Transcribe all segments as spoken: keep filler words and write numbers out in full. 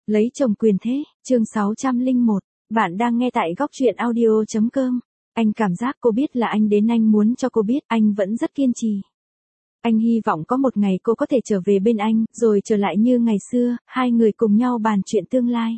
Lấy chồng quyền thế, chương sáu trăm lẻ một. Bạn đang nghe tại góc truyện audio chấm com. Anh cảm giác cô biết là anh đến anh muốn cho cô biết anh vẫn rất kiên trì. Anh hy vọng có một ngày cô có thể trở về bên anh, rồi trở lại như ngày xưa, hai người cùng nhau bàn chuyện tương lai.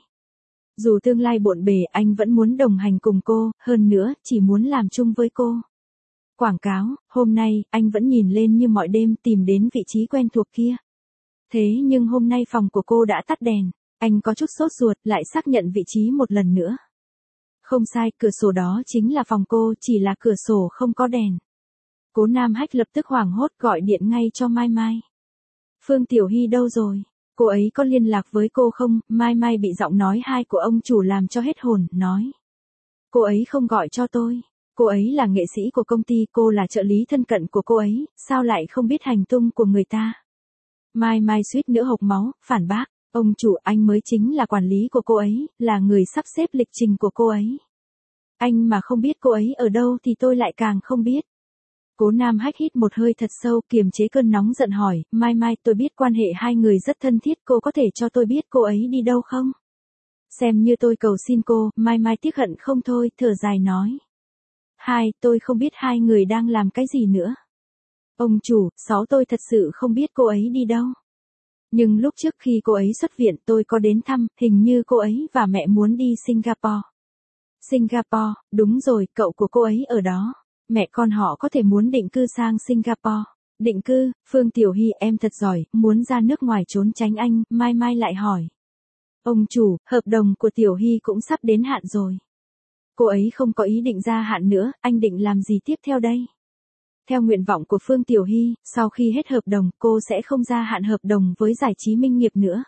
Dù tương lai bộn bề, anh vẫn muốn đồng hành cùng cô, hơn nữa, chỉ muốn làm chung với cô. Quảng cáo, hôm nay, anh vẫn nhìn lên như mọi đêm tìm đến vị trí quen thuộc kia. Thế nhưng hôm nay phòng của cô đã tắt đèn. Anh có chút sốt ruột, lại xác nhận vị trí một lần nữa. Không sai, cửa sổ đó chính là phòng cô, chỉ là cửa sổ không có đèn. Cố Nam Hách lập tức hoảng hốt gọi điện ngay cho Mai Mai. Phương Tiểu Hy đâu rồi? Cô ấy có liên lạc với cô không? Mai Mai bị giọng nói hai của ông chủ làm cho hết hồn, nói. Cô ấy không gọi cho tôi. Cô ấy là nghệ sĩ của công ty, cô là trợ lý thân cận của cô ấy, sao lại không biết hành tung của người ta? Mai Mai suýt nữa hộc máu, phản bác. Ông chủ, anh mới chính là quản lý của cô ấy, là người sắp xếp lịch trình của cô ấy. Anh mà không biết cô ấy ở đâu thì tôi lại càng không biết. Cố Nam Hách hít một hơi thật sâu, kiềm chế cơn nóng giận hỏi, Mai Mai, tôi biết quan hệ hai người rất thân thiết, cô có thể cho tôi biết cô ấy đi đâu không? Xem như tôi cầu xin cô. Mai Mai tiếc hận không thôi, thở dài nói. Hai, tôi không biết hai người đang làm cái gì nữa. Ông chủ, sáu tôi thật sự không biết cô ấy đi đâu. Nhưng lúc trước khi cô ấy xuất viện tôi có đến thăm, hình như cô ấy và mẹ muốn đi Singapore. Singapore, đúng rồi, cậu của cô ấy ở đó. Mẹ con họ có thể muốn định cư sang Singapore. Định cư, Phương Tiểu Hy em thật giỏi, muốn ra nước ngoài trốn tránh anh, Mai Mai lại hỏi. Ông chủ, hợp đồng của Tiểu Hy cũng sắp đến hạn rồi. Cô ấy không có ý định gia hạn nữa, anh định làm gì tiếp theo đây? Theo nguyện vọng của Phương Tiểu Hy, sau khi hết hợp đồng, cô sẽ không gia hạn hợp đồng với giải trí Minh Nghiệp nữa.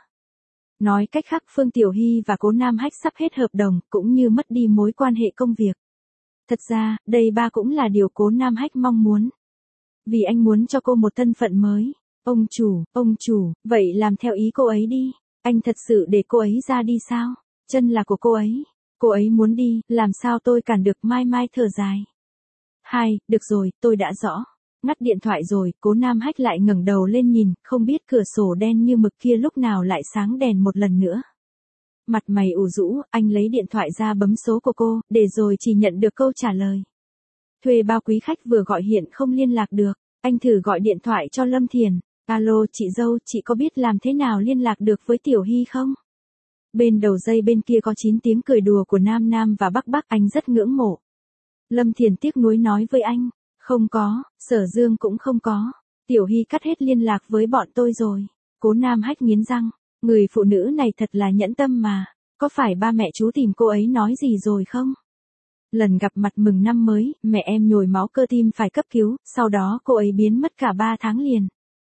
Nói cách khác, Phương Tiểu Hy và Cố Nam Hách sắp hết hợp đồng, cũng như mất đi mối quan hệ công việc. Thật ra, đây ba cũng là điều Cố Nam Hách mong muốn. Vì anh muốn cho cô một thân phận mới. Ông chủ, ông chủ, vậy làm theo ý cô ấy đi. Anh thật sự để cô ấy ra đi sao? Chân là của cô ấy. Cô ấy muốn đi, làm sao tôi cản được? Mai Mai thở dài. Hai, được rồi, tôi đã rõ. Ngắt điện thoại rồi, Cố Nam Hách lại ngẩng đầu lên nhìn, không biết cửa sổ đen như mực kia lúc nào lại sáng đèn một lần nữa. Mặt mày ủ rũ, anh lấy điện thoại ra bấm số của cô, để rồi chỉ nhận được câu trả lời. Thuê bao quý khách vừa gọi hiện không liên lạc được, anh thử gọi điện thoại cho Lâm Thiền. Alo chị dâu, chị có biết làm thế nào liên lạc được với Tiểu Hy không? Bên đầu dây bên kia có chín tiếng cười đùa của Nam Nam và Bắc Bắc, anh rất ngưỡng mộ. Lâm Thiền tiếc nuối nói với anh, không có, Sở Dương cũng không có, Tiểu Hy cắt hết liên lạc với bọn tôi rồi. Cố Nam Hách nghiến răng, người phụ nữ này thật là nhẫn tâm mà, có phải ba mẹ chú tìm cô ấy nói gì rồi không? Lần gặp mặt mừng năm mới, mẹ em nhồi máu cơ tim phải cấp cứu, sau đó cô ấy biến mất cả ba tháng liền.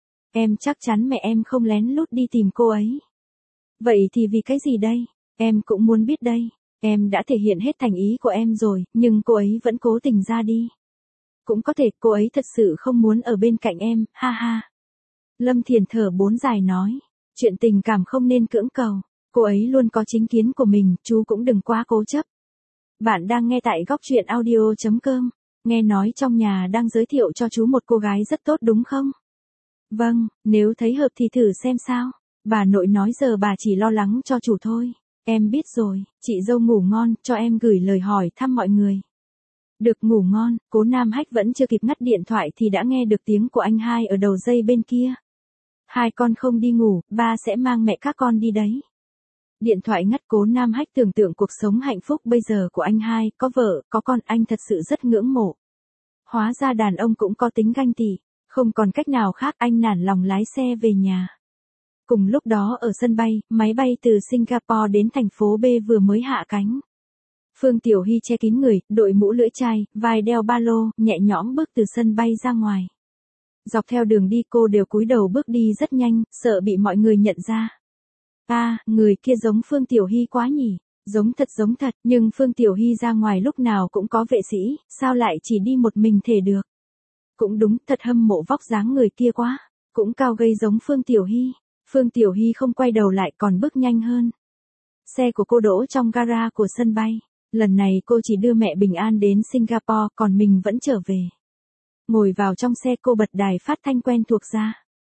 Em chắc chắn mẹ em không lén lút đi tìm cô ấy. Vậy thì vì cái gì đây? Em cũng muốn biết đây. Em đã thể hiện hết thành ý của em rồi, nhưng cô ấy vẫn cố tình ra đi. Cũng có thể cô ấy thật sự không muốn ở bên cạnh em, ha ha. Lâm Thiền thở bốn dài nói, chuyện tình cảm không nên cưỡng cầu, cô ấy luôn có chính kiến của mình, chú cũng đừng quá cố chấp. Bạn đang nghe tại góc truyện audio chấm com, nghe nói trong nhà đang giới thiệu cho chú một cô gái rất tốt đúng không? Vâng, nếu thấy hợp thì thử xem sao. Bà nội nói giờ bà chỉ lo lắng cho chủ thôi. Em biết rồi, chị dâu ngủ ngon, cho em gửi lời hỏi thăm mọi người. Được, ngủ ngon. Cố Nam Hách vẫn chưa kịp ngắt điện thoại thì đã nghe được tiếng của anh hai ở đầu dây bên kia. Hai con không đi ngủ, ba sẽ mang mẹ các con đi đấy. Điện thoại ngắt. Cố Nam Hách tưởng tượng cuộc sống hạnh phúc bây giờ của anh hai, có vợ, có con, anh thật sự rất ngưỡng mộ. Hóa ra đàn ông cũng có tính ganh tị, không còn cách nào khác, anh nản lòng lái xe về nhà. Cùng lúc đó ở sân bay, máy bay từ Singapore đến thành phố B vừa mới hạ cánh. Phương Tiểu Hy che kín người, đội mũ lưỡi chai, vai đeo ba lô, nhẹ nhõm bước từ sân bay ra ngoài. Dọc theo đường đi cô đều cúi đầu bước đi rất nhanh, sợ bị mọi người nhận ra. À, người kia giống Phương Tiểu Hy quá nhỉ, giống thật giống thật, nhưng Phương Tiểu Hy ra ngoài lúc nào cũng có vệ sĩ, sao lại chỉ đi một mình thể được. Cũng đúng, thật hâm mộ vóc dáng người kia quá, cũng cao gây giống Phương Tiểu Hy. Phương Tiểu Hy không quay đầu lại còn bước nhanh hơn. Xe của cô đỗ trong gara của sân bay. Lần này cô chỉ đưa mẹ bình an đến Singapore, còn mình vẫn trở về. Ngồi vào trong xe cô bật đài phát thanh quen thuộc ra.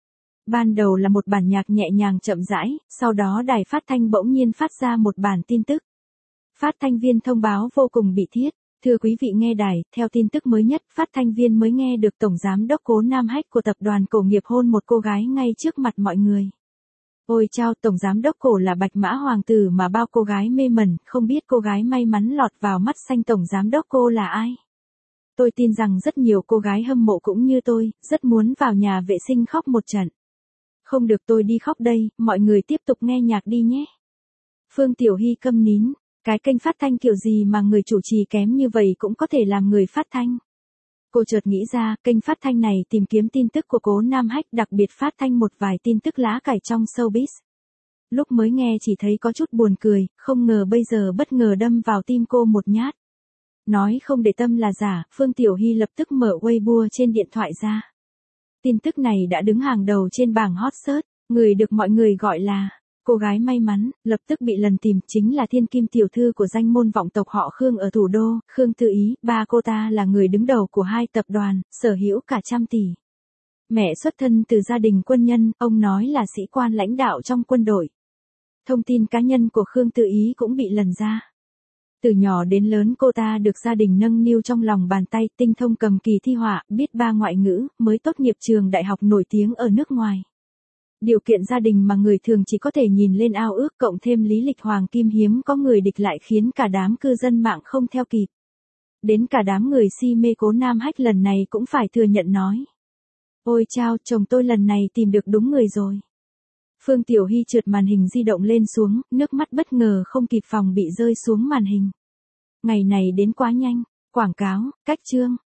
Ban đầu là một bản nhạc nhẹ nhàng chậm rãi, sau đó đài phát thanh bỗng nhiên phát ra một bản tin tức. Phát thanh viên thông báo vô cùng bị thiết. Thưa quý vị nghe đài, theo tin tức mới nhất, phát thanh viên mới nghe được Tổng Giám đốc Cố Nam Hách của tập đoàn Cổ nghiệp hôn một cô gái ngay trước mặt mọi người. Ôi chao, Tổng Giám đốc Cổ là bạch mã hoàng tử mà bao cô gái mê mẩn, không biết cô gái may mắn lọt vào mắt xanh Tổng Giám đốc cô là ai? Tôi tin rằng rất nhiều cô gái hâm mộ cũng như tôi, rất muốn vào nhà vệ sinh khóc một trận. Không được, tôi đi khóc đây, mọi người tiếp tục nghe nhạc đi nhé. Phương Tiểu Hy câm nín. Cái kênh phát thanh kiểu gì mà người chủ trì kém như vậy cũng có thể làm người phát thanh. Cô chợt nghĩ ra, kênh phát thanh này tìm kiếm tin tức của Cố Nam Hách, đặc biệt phát thanh một vài tin tức lá cải trong showbiz. Lúc mới nghe chỉ thấy có chút buồn cười, không ngờ bây giờ bất ngờ đâm vào tim cô một nhát. Nói không để tâm là giả, Phương Tiểu Hy lập tức mở Weibo trên điện thoại ra. Tin tức này đã đứng hàng đầu trên bảng hot search, người được mọi người gọi là cô gái may mắn, lập tức bị lần tìm, chính là thiên kim tiểu thư của danh môn vọng tộc họ Khương ở thủ đô, Khương Tự Ý. Ba cô ta là người đứng đầu của hai tập đoàn, sở hữu cả trăm tỷ. Mẹ xuất thân từ gia đình quân nhân, ông nói là sĩ quan lãnh đạo trong quân đội. Thông tin cá nhân của Khương Tự Ý cũng bị lần ra. Từ nhỏ đến lớn cô ta được gia đình nâng niu trong lòng bàn tay, tinh thông cầm kỳ thi họa, biết ba ngoại ngữ, mới tốt nghiệp trường đại học nổi tiếng ở nước ngoài. Điều kiện gia đình mà người thường chỉ có thể nhìn lên ao ước, cộng thêm lý lịch hoàng kim hiếm có người địch lại, khiến cả đám cư dân mạng không theo kịp. Đến cả đám người si mê Cố Nam Hách lần này cũng phải thừa nhận nói. Ôi chao, chồng tôi lần này tìm được đúng người rồi. Phương Tiểu Hy trượt màn hình di động lên xuống, nước mắt bất ngờ không kịp phòng bị rơi xuống màn hình. Ngày này đến quá nhanh. Quảng cáo, cách chương.